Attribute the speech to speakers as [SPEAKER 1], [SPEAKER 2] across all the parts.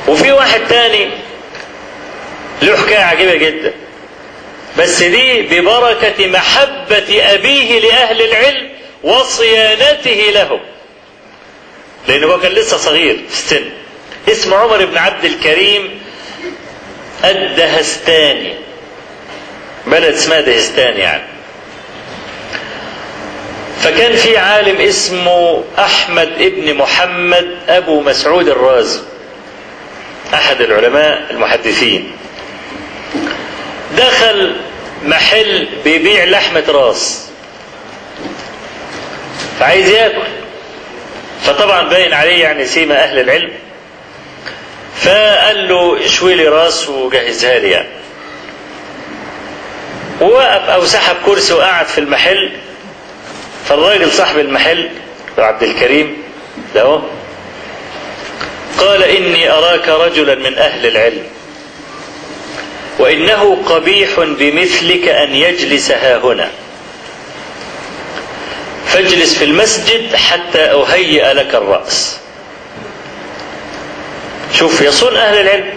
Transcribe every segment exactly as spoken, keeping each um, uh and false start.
[SPEAKER 1] وفي واحد تاني له حكاية عجيبة جدا، بس دي ببركة محبة أبيه لأهل العلم وصيانته لهم، لأنه هو كان لسه صغير في السن. اسمه عمر بن عبد الكريم الدهستاني، بلد اسمها دهستان يعني. فكان في عالم اسمه أحمد ابن محمد أبو مسعود الرازي، أحد العلماء المحدثين، دخل محل بيبيع لحمة راس، فعايز ياكل، فطبعا باين عليه يعني سيما أهل العلم، فقال له اشوي لي راس وجهزها لي يعني. ووقف أو سحب كرسي وقعد في المحل. فالراجل صاحب المحل عبد الكريم ده قال إني أراك رجلا من أهل العلم، وإنه قبيح بمثلك أن يجلس ها هنا، فاجلس في المسجد حتى أهيئ لك الرأس. شوف يصون أهل العلم،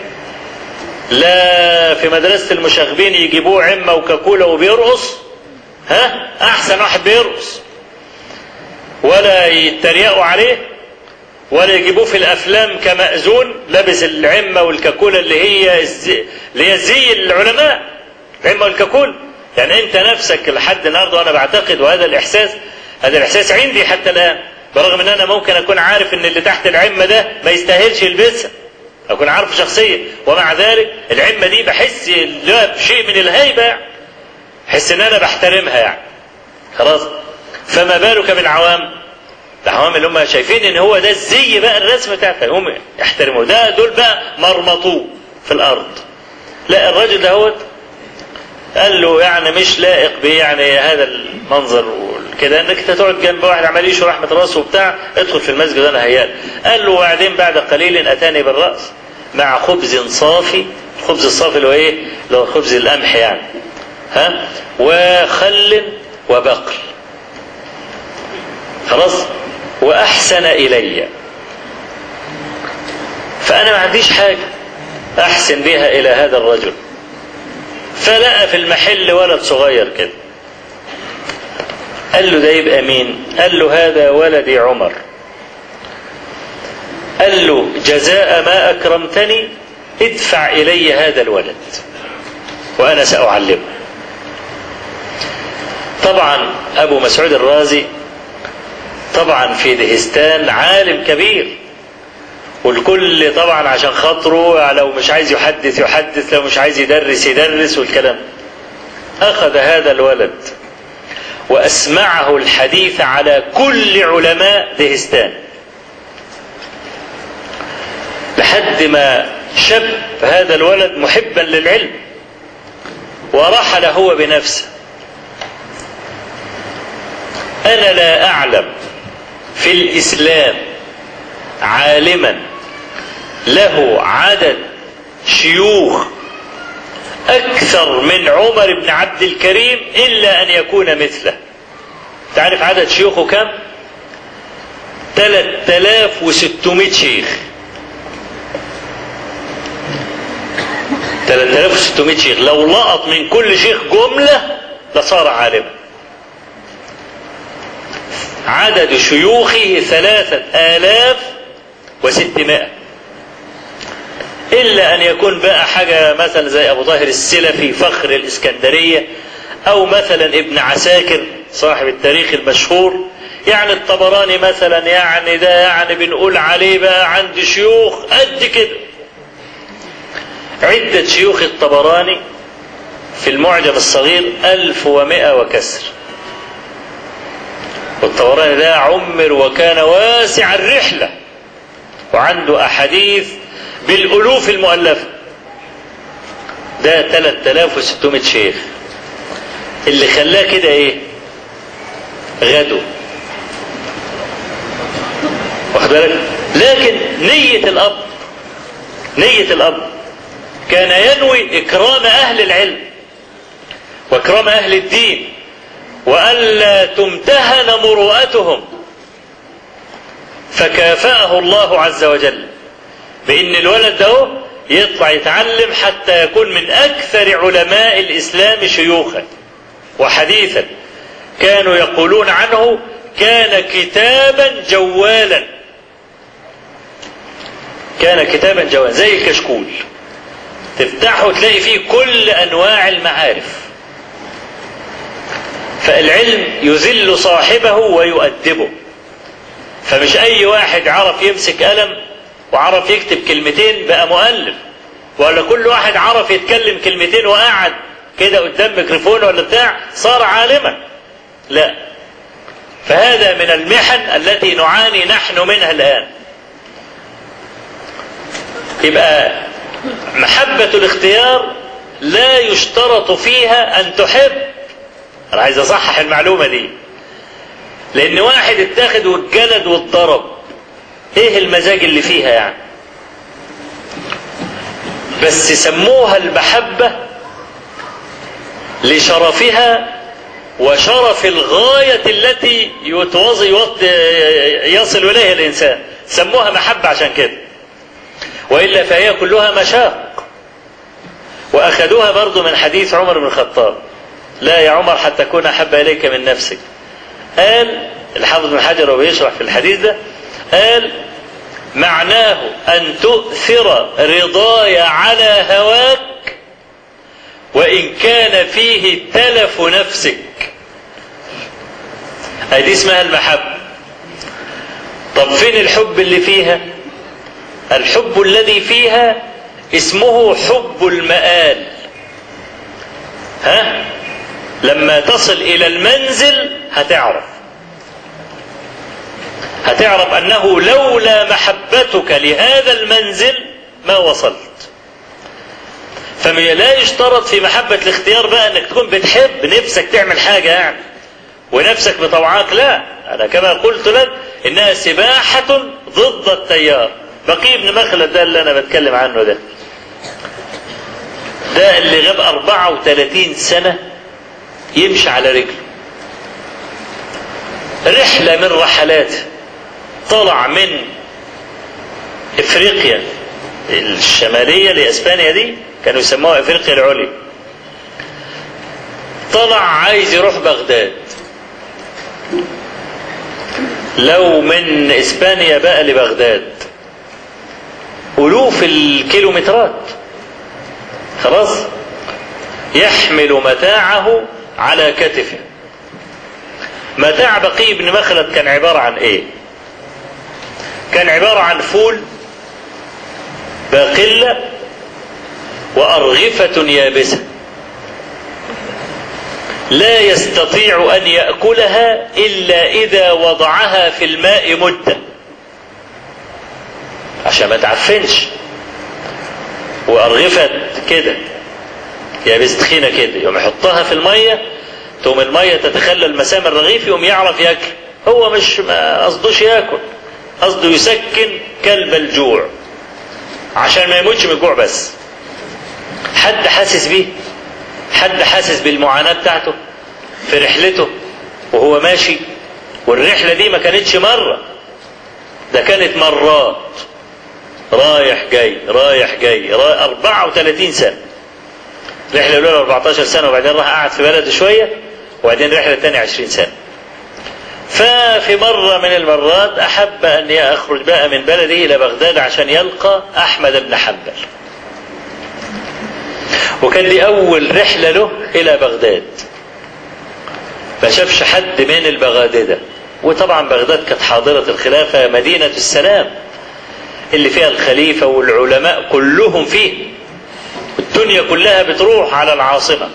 [SPEAKER 1] لا في مدرسة المشاغبين يجيبوه عمة وكاكولا وبيرقص، ها أحسن واحد بيرقص، ولا يتريقوا عليه، ولا يجيبوه في الأفلام كمأذون لابس العمة والكاكولا اللي هي الزي اللي هي زي العلماء، العمة والكاكولا. يعني أنت نفسك لحد النهارده وأنا بعتقد، وهذا الإحساس هذا الإحساس عندي حتى الآن، برغم أن أنا ممكن أكون عارف أن اللي تحت العمة ده ما يستاهلش يلبسها، أكون عارف شخصيا، ومع ذلك العمة دي بحس بشيء من الهيبة، بحس أن أنا بحترمها يعني. خلاص، فما بالك بالعوام؟ العوام اللي هم شايفين ان هو ده الزي بقى الرسم بتاعته، هم يحترموا ده، دول بقى مرمطوه في الارض. لا الراجل ده قال له يعني مش لائق بيه يعني هذا المنظر كده، انك انت تقعد جنب واحد عمال يشوي رحمه راسه وبتاع، ادخل في المسجد انا هيال. قال له وبعدين بعد قليل اتاني بالراس مع خبز صافي، الخبز الصافي اللي هو ايه؟ اللي هو خبز القمح يعني، ها، وخل وبقل. خلاص، وأحسن إلي، فأنا ما عنديش حاجة أحسن بها إلى هذا الرجل. فلقى في المحل ولد صغير كده، قال له ده يبقى مين؟ قال له هذا ولدي عمر. قال له جزاء ما أكرمتني ادفع إلي هذا الولد وأنا سأعلمه. طبعا أبو مسعود الرازي طبعا في دهستان عالم كبير، والكل طبعا عشان خاطره لو مش عايز يحدث يحدث، لو مش عايز يدرس يدرس والكلام. أخذ هذا الولد وأسمعه الحديث على كل علماء دهستان، لحد ما شب هذا الولد محبا للعلم ورحل هو بنفسه. أنا لا أعلم في الإسلام عالما له عدد شيوخ أكثر من عمر بن عبد الكريم إلا أن يكون مثله. تعرف عدد شيوخه كم؟ ثلاثة آلاف وستمائة شيخ. ثلاثة آلاف وستمائة شيخ، لو لقط من كل شيخ جملة لصار عالما. عدد شيوخه ثلاثة آلاف وستمائة، إلا أن يكون بقى حاجة مثلا زي أبو طاهر السلفي فخر الإسكندرية، أو مثلا ابن عساكر صاحب التاريخ المشهور. يعني الطبراني مثلا يعني ده يعني بنقول عليه بقى عند شيوخ قد كده. عدة شيوخ الطبراني في المعجم الصغير ألف ومائة وكسر، والطبراني ده عمر وكان واسع الرحلة وعنده أحاديث بالألوف المؤلفة. ده ثلاثة آلاف وستمائة شيخ. اللي خلاه كده ايه؟ غدو، واخد بالك؟ لكن نية الأب نية الأب كان ينوي إكرام أهل العلم وإكرام أهل الدين، وألا تمتهن مروءتهم، فكافأه الله عز وجل بان الولد ده يطلع يتعلم حتى يكون من اكثر علماء الاسلام شيوخا وحديثا. كانوا يقولون عنه كان كتابا جوالا، كان كتابا جوالا زي الكشكول، تفتحه تلاقي فيه كل انواع المعارف. فالعلم يذل صاحبه ويؤدبه. فمش اي واحد عرف يمسك قلم وعرف يكتب كلمتين بقى مؤلف، ولا كل واحد عرف يتكلم كلمتين وقعد كده قدام ميكروفون ولا بتاع صار عالما. لا، فهذا من المحن التي نعاني نحن منها الآن. يبقى محبة الاختيار لا يشترط فيها أن تحب. أنا عايز أصحح المعلومة دي، لأن واحد اتاخد واتجلد واتضرب، إيه المزاج اللي فيها يعني؟ بس سموها المحبة لشرفها وشرف الغاية التي يصل إليها الإنسان، سموها محبة عشان كده، وإلا فهي كلها مشاق. وأخذوها برضو من حديث عمر بن الخطاب: لا يا عمر حتى أكون أحب إليك من نفسك. قال الحافظ بن حجر وهو يشرح في الحديث ده، قال معناه أن تؤثر رضاي على هواك وإن كان فيه تلف نفسك. هذه اسمها المحبة. طب فين الحب اللي فيها؟ الحب الذي فيها اسمه حب المآل. ها؟ لما تصل إلى المنزل هتعرف هتعرف أنه لولا محبتك لهذا المنزل ما وصلت. فلا يشترط في محبة الاختيار بقى انك تكون بتحب نفسك تعمل حاجة يعني ونفسك بطوعاك، لا، انا كما قلت لك انها سباحة ضد التيار. بقي بن مخلد ده اللي انا بتكلم عنه ده ده اللي غاب أربعة وثلاثين سنة يمشي على رجله، رحلة من رحلاته، طلع من افريقيا الشمالية لاسبانيا دي كانوا يسموها افريقيا العليا، طلع عايز يروح بغداد. لو من اسبانيا بقى لبغداد الوف الكيلومترات، خلاص، يحمل متاعه على كتفه. متاع بقي بن مخلد كان عبارة عن ايه؟ كان عبارة عن فول، باقلة، وأرغفة يابسة لا يستطيع أن يأكلها إلا إذا وضعها في الماء مدة عشان ما تعفنش. وأرغفة كده يابسة تخينة كده، يوم يحطها في المية تقوم المية تتخلل مسام الرغيف، يوم يعرف ياكل. هو مش ما قصدوش ياكل، قصده يسكن كلب الجوع عشان ما يموتش من الجوع. بس حد حاسس بيه؟ حد حاسس بالمعاناة بتاعته في رحلته وهو ماشي؟ والرحلة دي ما كانتش مرة، ده كانت مرات، رايح جاي رايح جاي رايح أربعة وثلاثين سنة. رحلة الأولى أربعتاشر سنة، وبعدين راح قعد في بلده شوية، وبعدين رحلة تانية عشرين سنة. ففي مرة من المرات أحب أن يخرج بقى من بلده إلى بغداد عشان يلقى أحمد بن حنبل، وكان دي أول رحلة له إلى بغداد. ما شافش حد من البغاددة، وطبعا بغداد كانت حاضرة الخلافة، مدينة السلام اللي فيها الخليفة والعلماء كلهم فيه، الدنيا كلها بتروح على العاصمة.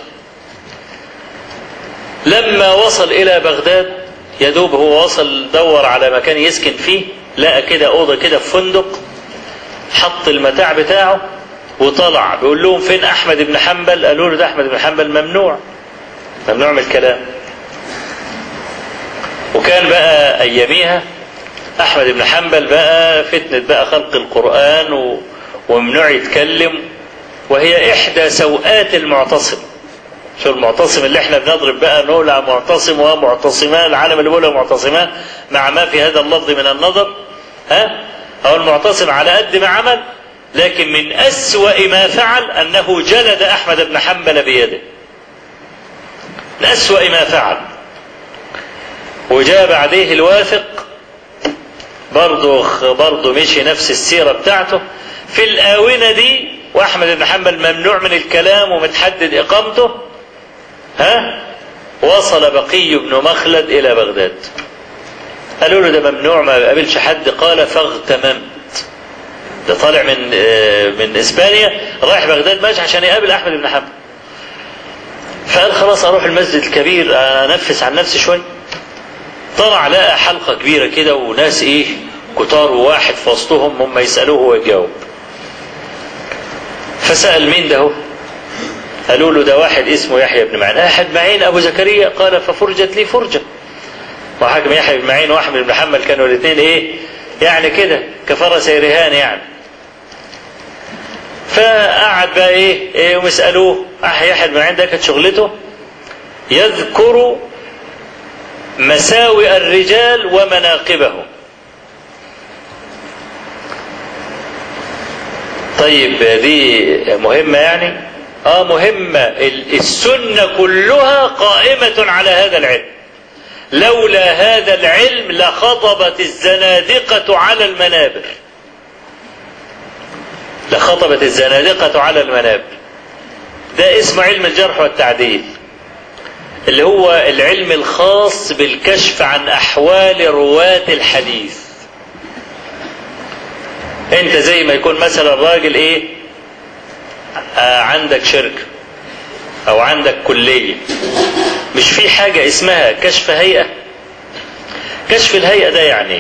[SPEAKER 1] لما وصل إلى بغداد يدوب هو وصل دور على مكان يسكن فيه، لقى كده أوضة كده في فندق، حط المتاع بتاعه وطلع بيقول لهم فين أحمد بن حنبل؟ قالوا له ده أحمد بن حنبل ممنوع ممنوع من الكلام. وكان بقى أياميها أحمد بن حنبل بقى فتنة بقى خلق القرآن و... وممنوع يتكلم، وهي إحدى سوءات المعتصم. شو المعتصم اللي احنا بنضرب بقى نقول معتصم ومعتصمان، العالم اللي بيقولها معتصمان مع ما في هذا اللفظ من النظر، ها؟ أو المعتصم على قد ما عمل لكن من أسوأ ما فعل أنه جلد أحمد بن حنبل بيده، من أسوأ ما فعل. وجاء بعديه الواثق برضه برضه مشي نفس السيرة بتاعته في الآونة دي، وأحمد بن حنبل ممنوع من الكلام ومتحدد إقامته. ها وصل بقي بن مخلد إلى بغداد، قالوا له ده ممنوع ما قابلش حد، قال فاغتممت. ده طالع من من إسبانيا رايح بغداد ماشي عشان يقابل أحمد بن حنبل، فقال خلاص أروح المسجد الكبير أنفس عن نفسي شوي. طلع لقى حلقة كبيرة كده وناس إيه كتار، وواحد في وسطهم هم يسألوه ويجاوب. فسأل مين ده هو؟ قالوا له ده واحد اسمه يحيى بن معين. أحد معين أبو زكريا؟ قال ففرجت لي فرجة. وحكم يحيى بن معين وأحمد بن حنبل كانوا الاثنين إيه يعني كده كفرس رهان يعني. فقعد بقى إيه, إيه ومسألوه. يحيى بن معين ده كانت شغلته يذكر مساوئ الرجال ومناقبهم. طيب دي مهمة يعني؟ اه مهمة. السنة كلها قائمة على هذا العلم، لولا هذا العلم لخطبت الزنادقة على المنابر، لخطبت الزنادقة على المنابر. ده اسمه علم الجرح والتعديل، اللي هو العلم الخاص بالكشف عن أحوال رواة الحديث. انت زي ما يكون مثلا راجل ايه آه عندك شركة او عندك كلية، مش في حاجة اسمها كشف هيئة؟ كشف الهيئة ده يعني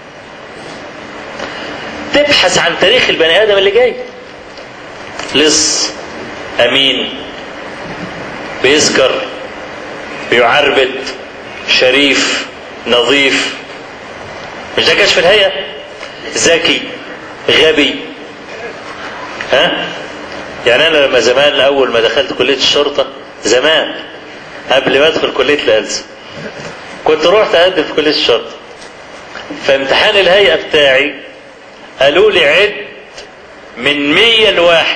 [SPEAKER 1] تبحث عن تاريخ البني ادم اللي جاي، لص، امين، بيسكر، بيعربد، شريف، نظيف. مش ده كشف الهيئة؟ ذكي، غبي. ها يعني انا لما زمان اول ما دخلت كلية الشرطة زمان قبل ما ادخل كلية الألسن كنت رحت اقدم في كلية الشرطة، فامتحان الهيئة بتاعي قالوا لي عد من مية لواحد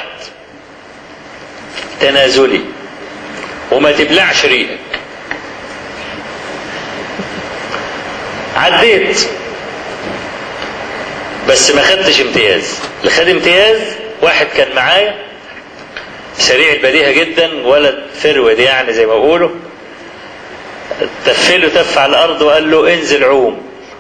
[SPEAKER 1] تنازلي وما تبلعش ريقك. عديت بس ما خدتش امتياز. اللي خد امتياز واحد كان معايا سريع البديهة جدا، ولد فرود يعني زي ما بقولوا، تفله تف على الارض وقال له انزل عوم.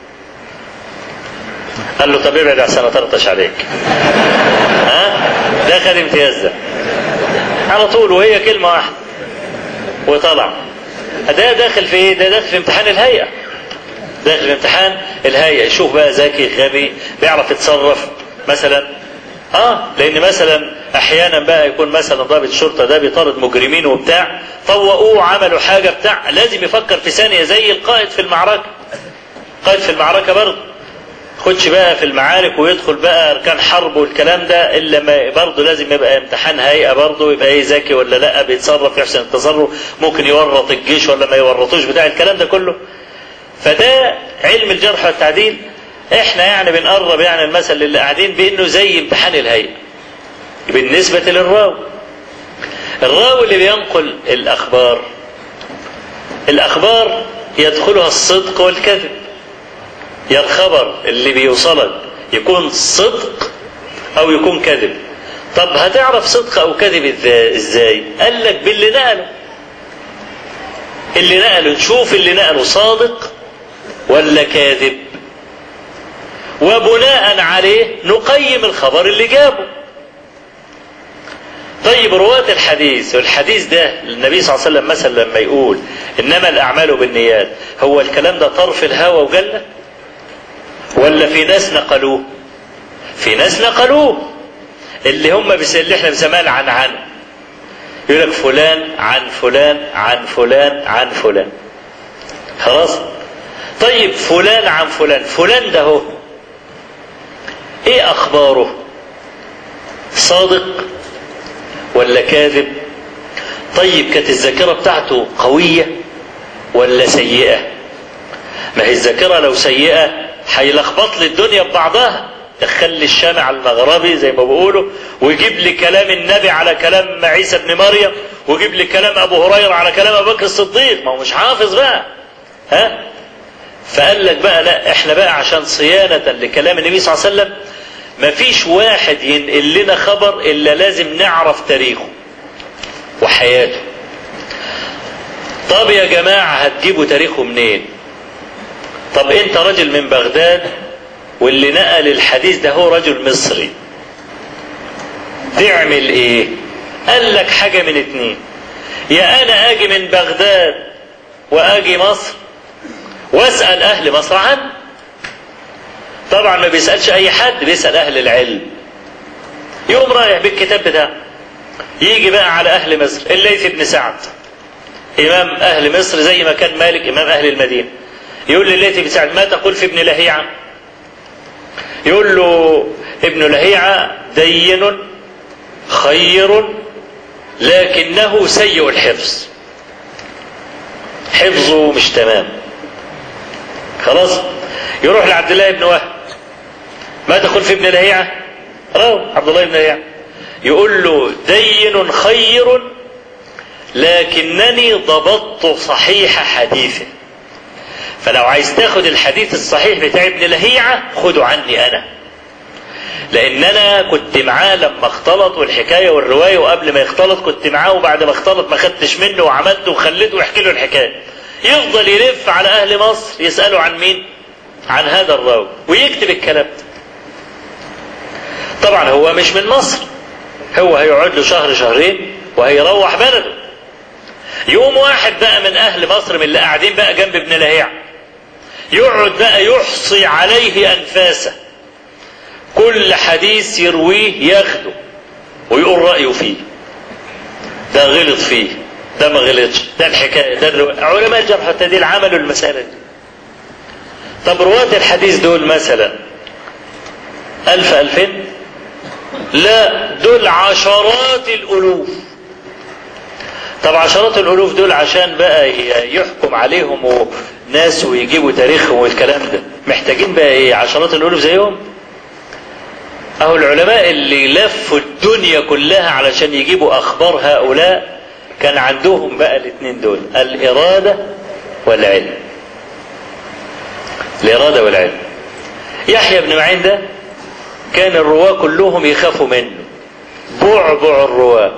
[SPEAKER 1] قال له طب ابعد عشان اطرطش عليك. ها ده خد امتياز ده على طول، وهي كلمة واحدة وطلع. ده داخل في ايه؟ ده داخل في امتحان الهيئة، داخل في امتحان الهيئة. شوف بقى ذكي غبي بيعرف يتصرف مثلا. اه لان مثلا احيانا بقى يكون مثلا ضابط الشرطة ده بيطارد مجرمين وبتاع، فوقوه عملوا حاجة بتاع، لازم يفكر في ثانية زي القائد في المعركة. قائد في المعركة برضه خدش بقى في المعارك ويدخل بقى اركان حرب والكلام ده، الا ما برضه لازم يبقى امتحان هيئة برضه، يبقى ايه ذكي ولا لا، بيتصرف يحسن التصرف، ممكن يورط الجيش ولا ما يورطوش بتاع الكلام ده كله. فده علم الجرح والتعديل. احنا يعني بنقرب يعني المثل اللي قاعدين بانه زي امتحان الهيئة بالنسبة للراوي. الراوي اللي بينقل الاخبار، الاخبار يدخلها الصدق والكذب. يا الخبر اللي بيوصلك يكون صدق او يكون كذب. طب هتعرف صدق او كذب ازاي؟ قال لك باللي نقله. اللي نقله نشوف اللي نقله صادق ولا كاذب، وبناء عليه نقيم الخبر اللي جابه. طيب رواة الحديث، والحديث ده النبي صلى الله عليه وسلم مثلا لما يقول انما الاعمال بالنيات، هو الكلام ده طرف الهوى وجلة ولا في ناس نقلوه؟ في ناس نقلوه، اللي هم اللي احنا بنسميها عن عن يقول لك فلان عن فلان عن فلان عن فلان. خلاص. طيب فلان عن فلان، فلان ده هو ايه اخباره؟ صادق ولا كاذب؟ طيب كانت الذاكرة بتاعته قوية ولا سيئة؟ ما هي الذاكرة لو سيئة هيلخبط لي الدنيا ببعضها، دخل لي الشامع المغربي زي ما بيقولوا، ويجيب لي كلام النبي على كلام عيسى ابن مريم، ويجيب لي كلام ابو هريره على كلام ابو بكر الصديق، ما هو مش حافظ بقى. ها؟ فقال لك بقى لا، احنا بقى عشان صيانه لكلام النبي صلى الله عليه وسلم ما فيش واحد ينقل لنا خبر الا لازم نعرف تاريخه وحياته. طب يا جماعه هتجيبوا تاريخه منين؟ طب انت راجل من بغداد واللي نقل الحديث ده هو رجل مصري، تعمل ايه؟ قال لك حاجة من اتنين، يا انا اجي من بغداد واجي مصر واسأل اهل مصر عنه. طبعا ما بيسألش اي حد، بيسأل اهل العلم. يقوم رايح بالكتاب بتاعه، يجي بقى على اهل مصر، الليث بن سعد امام اهل مصر زي ما كان مالك امام اهل المدينة. يقول لليث بن سعد ما تقول في ابن لهيعة؟ يقول له ابن لهيعة دين خير لكنه سيء الحفظ، حفظه مش تمام. خلاص. يروح لعبد الله بن وهب، ما تقول في ابن لهيعة؟ راو عبد الله بن لهيعة يقول له دين خير لكنني ضبطت صحيح حديثه. فلو عايز تاخد الحديث الصحيح بتاع ابن لهيعة خده عني انا، لان انا كنت معاه لما اختلط والحكاية والرواية، وقبل ما يختلط كنت معاه، وبعد ما اختلط ما خدتش منه وعملته وخليته ويحكي له الحكاية. يفضل يلف على اهل مصر يسألوا عن مين؟ عن هذا الراوي، ويكتب الكلام ده. طبعا هو مش من مصر، هو هيقعد له شهر شهرين وهيروح بلده. يقوم واحد بقى من اهل مصر من اللي قاعدين بقى جنب ابن لهيعة يقعد بقى يحصي عليه انفاسه، كل حديث يرويه ياخده ويقول رأيه فيه، ده غلط فيه، ده ما غلطش، ده الحكاية، ده الرواية. علماء الجرح والتعديل عملوا المسألة دي. طب رواة الحديث دول مثلا ألف ألفين؟ لا، دول عشرات الألوف. طب عشرات الألوف دول عشان بقى يحكم عليهم ناس ويجيبوا تاريخهم والكلام ده محتاجين بقى ايه؟ عشرات الألوف زيهم؟ اهو العلماء اللي لفوا الدنيا كلها علشان يجيبوا اخبار هؤلاء كان عندهم بقى الاثنين دول، الإرادة والعلم. الإرادة والعلم. يحيى بن معين ده كان الرواة كلهم يخافوا منه، بعبع الرواة.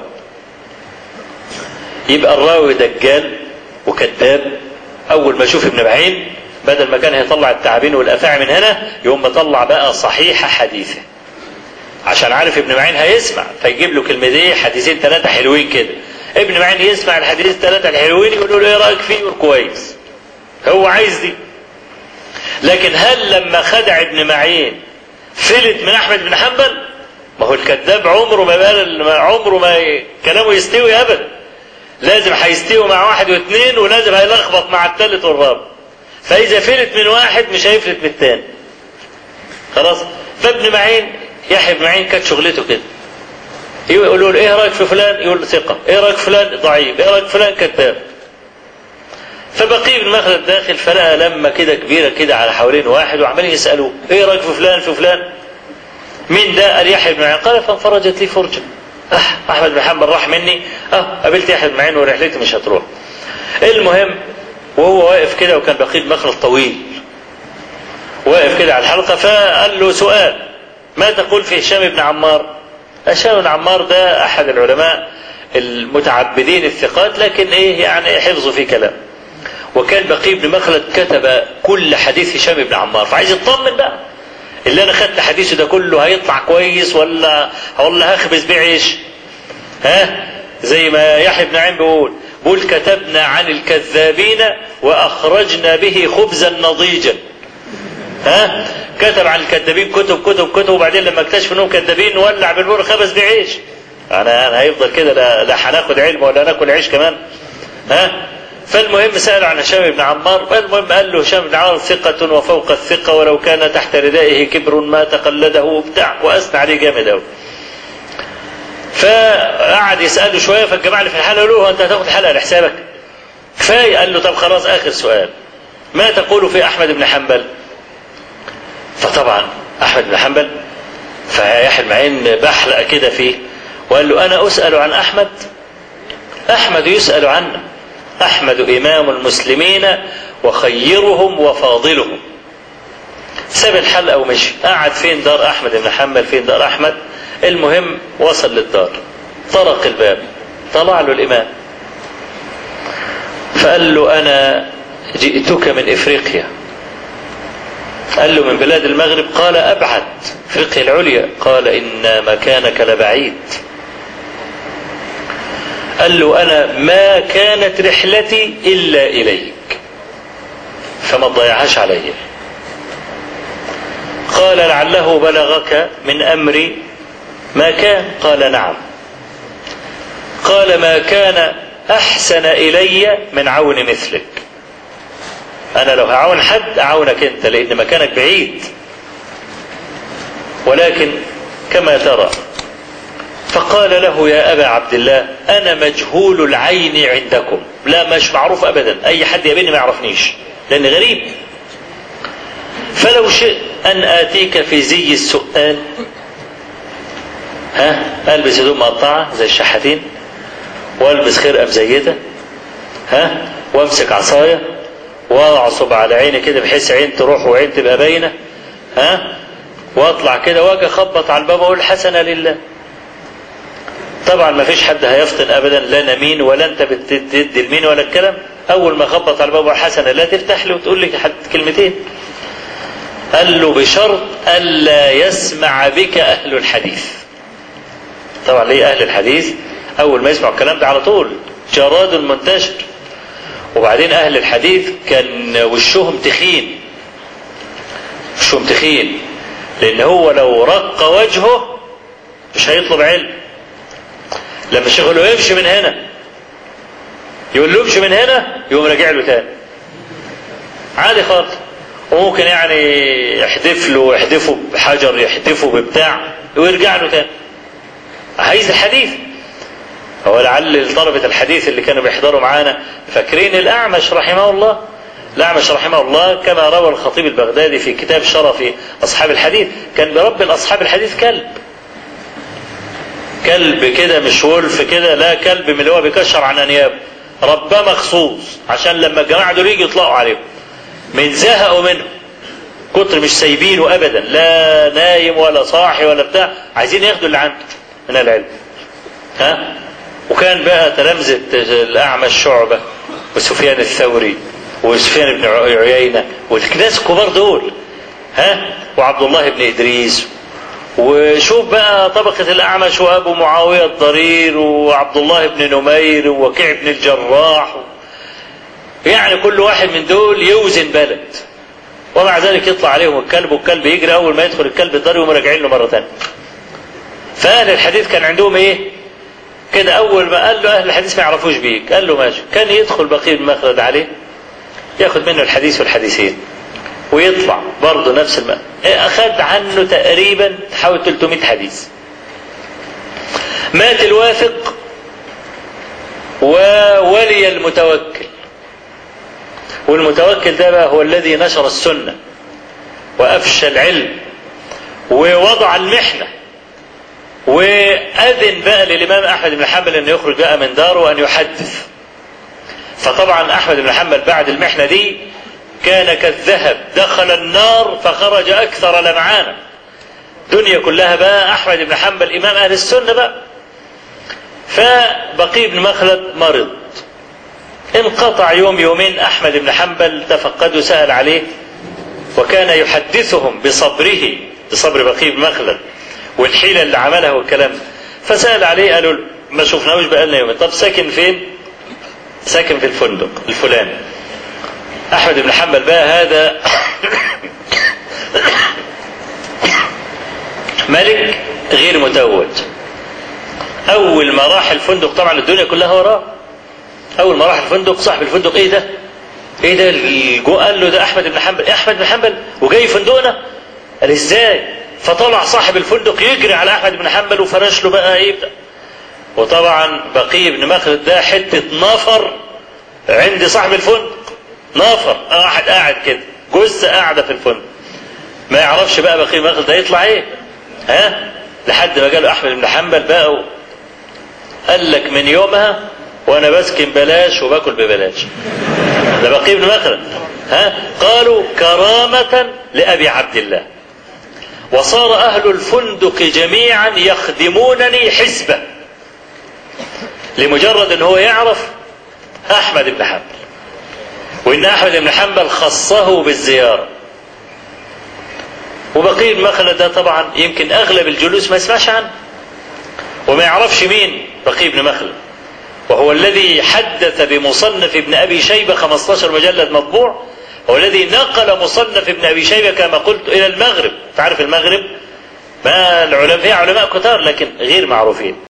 [SPEAKER 1] يبقى الراوي دجال وكذاب، اول ما يشوف ابن معين بدل ما كان هيطلع التعابين والافاعي من هنا يقوم مطلع بقى صحيح حديثه، عشان عارف ابن معين هيسمع فيجيب له كلمتين حديثين ثلاثه حلوين كده. ابن معين يسمع الحديث الثلاثه الحلوين يقول له ايه رايك فيه؟ يقول كويس، هو عايز دي. لكن هل لما خدع ابن معين فلت من احمد بن حنبل؟ ما هو الكذاب عمره ما بقى عمره ما كلامه يستوي ابدا، لازم هيستوي مع واحد واثنين، ولازم هيلخبط مع الثالث والرابع. فاذا فلت من واحد مش هيفلت من الثاني. خلاص. فابن معين يحيى بن معين كانت شغلته كده، يقولوا له ايه رايك في فلان؟ يقول ثقه. ايه رايك في فلان؟ ضعيف. ايه رايك في فلان؟ كذاب. فبقي بن مخلد داخل فلقى لما كده كبيره كده على حوالين واحد وعمالين يسالوه ايه رايك في فلان في فلان؟ مين ده؟ قال يحيى بن معين. قال فانفرجت لي فرجه. اه احمد بن حنبل راح مني، اه قابلت يحيى بن معين ورحلتي مش هتروح. المهم وهو واقف كده، وكان بقي بن مخلد طويل واقف كده على الحلقه، فقال له سؤال: ما تقول في هشام بن عمار؟ هشام بن عمار ده احد العلماء المتعبدين الثقات، لكن ايه يعني حفظه في كلام. وكان بقي بن مخلد كتب كل حديث هشام بن عمار، فعايز يطمن بقى اللي انا خدت حديثه ده كله هيطلع كويس ولا والله هخبز بيه عيش. ها زي ما يحيى بن معين بيقول بيقول كتبنا عن الكذابين واخرجنا به خبزا نضيجا. ها كتب عن الكذابين كتب كتب كتب، وبعدين لما اكتشف انهم كذابين ولع بالبور خبز بيه عيش. انا انا هيفضل كده لا, لا هناخد علم ولا ناكل عيش كمان. ها فالمهم سأل عن هشام بن عمار، فالمهم قال له هشام بن عمار ثقة وفوق الثقة، ولو كان تحت ردائه كبر ما تقلده وبتاع، وأثنى عليه جامد أوي. فقعد يسأله شوية، فالجماعة اللي في الحلقة قالوا له أنت هتاخد الحلقة لحسابك؟ كفاية. قال له طب خلاص آخر سؤال: ما تقول في أحمد بن حنبل؟ فطبعا أحمد بن حنبل فيحيى بن معين بحلق كده فيه وقال له انا اسأل عن احمد؟ احمد يسأل عنه، احمد امام المسلمين وخيرهم وفاضلهم. ساب الحلقة ومشي. قعد فين دار احمد بن حنبل، فين دار احمد. المهم وصل للدار، طرق الباب، طلع له الامام فقال له انا جئتك من افريقيا. قال له من بلاد المغرب؟ قال ابعد، افريقيا العليا. قال ان مكانك لبعيد. قال له انا ما كانت رحلتي الا اليك فما تضيعهاش علي. قال لعله بلغك من امري ما كان؟ قال نعم. قال ما كان احسن الي من عون مثلك. انا لو هعون حد اعونك انت لان مكانك بعيد، ولكن كما ترى. فقال له يا ابا عبد الله انا مجهول العين عندكم، لا مش معروف ابدا، اي حد يقابلني ما يعرفنيش لان غريب. فلو شئت ان اتيك في زي السؤال، ها، البس هدوم مقطعه زي الشحاتين والبس خرقه مزيته، ها، وامسك عصايه واعصب على عيني كده بحيث عين تروح وعين تبقى باينه، ها، واطلع كده واجي اخبط على الباب واقول حسنه لله. طبعا ما فيش حد هيفطن ابدا، لا انا مين ولا انت بتدي لمين ولا الكلام. اول ما اخبط على الباب واقول حسنه لا تفتح لي وتقول لي كلمتين. قال له بشرط الا يسمع بك اهل الحديث. طبعا ليه اهل الحديث؟ اول ما يسمعوا الكلام ده على طول جراد منتشر. وبعدين اهل الحديث كان وشهم تخين، وشهم تخين لان هو لو رق وجهه مش هيطلب علم. لما الشيخ يقول له امشي من هنا يقول له امشي من هنا، يقوم راجع له تاني عادي خالص. وممكن يعني يحدف له يحدفه بحجر يحدفه ببتاع ويرجع له تاني. عايز الحديث. هو لعل طلبة الحديث اللي كانوا بيحضروا معانا فاكرين الأعمش رحمه الله. الأعمش رحمه الله كما روى الخطيب البغدادي في كتاب شرف أصحاب الحديث كان برب أصحاب الحديث كلب، كلب كده مش ولف كده، لا كلب من اللي هو بيكشر عن أنيابه، رباه مخصوص عشان لما الجماعة دول يجوا يطلعوا عليهم من زهقوا منه كتر مش سايبينه أبدا، لا نايم ولا صاحي ولا بتاع، عايزين ياخدوا اللي عنده من العلم. ها؟ وكان بقى تلامذة الأعمش شعبة وسفيان الثوري وسفيان بن عيينة والناس الكبار دول، ها، وعبد الله بن إدريس. وشوف بقى طبقة الأعمش وأبو معاوية الضرير وعبد الله بن نمير ووكيع بن الجراح، يعني كل واحد من دول يوزن بلد، ومع ذلك يطلع عليهم الكلب والكلب يجري، أول ما يدخل الكلب الضرير يقوموا راجعين له مرة ثانية. فأهل الحديث كان عندهم إيه؟ كده أول ما قال له أهل الحديث ما يعرفوش بيك، قال له ماشي. كان يدخل بقي بن مخلد عليه ياخد منه الحديث والحديثين ويطلع برضه نفس الماء. أخذ عنه تقريبا حوالي ثلاثمائة حديث. مات الواثق وولي المتوكل، والمتوكل ده بقى هو الذي نشر السنة وأفشى العلم ووضع المحنة، وأذن بقى للإمام أحمد بن حنبل أن يخرج بقى من داره وأن يحدث. فطبعا أحمد بن حنبل بعد المحنة دي كان كالذهب، دخل النار فخرج أكثر لمعانا. دنيا كلها بقى أحمد بن حنبل إمام أهل السنة بقى. فبقي بن مخلد مرض، انقطع يوم يومين. أحمد بن حنبل تفقده سأل عليه وكان يحدثهم بصبره، بصبر بقي بن مخلد والحيلة اللي عملها والكلام. فسأل عليه قالوا ما شفناهوش بقالنا يومين. طب ساكن فين؟ ساكن في الفندق الفلاني. أحمد بن حنبل بقى هذا ملك غير متوج. أول ما راح الفندق طبعا الدنيا كلها وراه. أول ما راح الفندق صاحب الفندق إيه ده؟ إيه ده الجو؟ قال له ده أحمد بن حنبل. إيه أحمد بن حنبل وجاي فندقنا؟ قال إزاي؟ فطلع صاحب الفندق يجري على أحمد بن حنبل وفرش له بقى إيه. وطبعا بقي بن مخلد ده حتة نفر عند صاحب الفندق، نفر واحد قاعد كده جثة قاعدة في الفندق، ما يعرفش بقى بقي بن مخلد ده يطلع إيه. ها لحد ما جاله احمد بن حنبل بقى قال لك من يومها وانا بسكن بلاش وباكل ببلاش. ده بقي بن مخلد. ها قالوا كرامة لأبي عبد الله. وصار أهل الفندق جميعا يخدمونني حسبة لمجرد ان هو يعرف احمد بن حنبل، وان احمد بن حنبل خصه بالزيارة. وبقي بن مخلد ده طبعا يمكن اغلب الجلوس ما يسمعش عنه وما يعرفش مين بقي بن مخلد، وهو الذي حدث بمصنف ابن ابي شيبة خمسة عشر مجلد مطبوع، هو الذي نقل مصنف ابن ابي شيبة كما قلت الى المغرب. تعرف المغرب ما العلماء فيها علماء كتار لكن غير معروفين.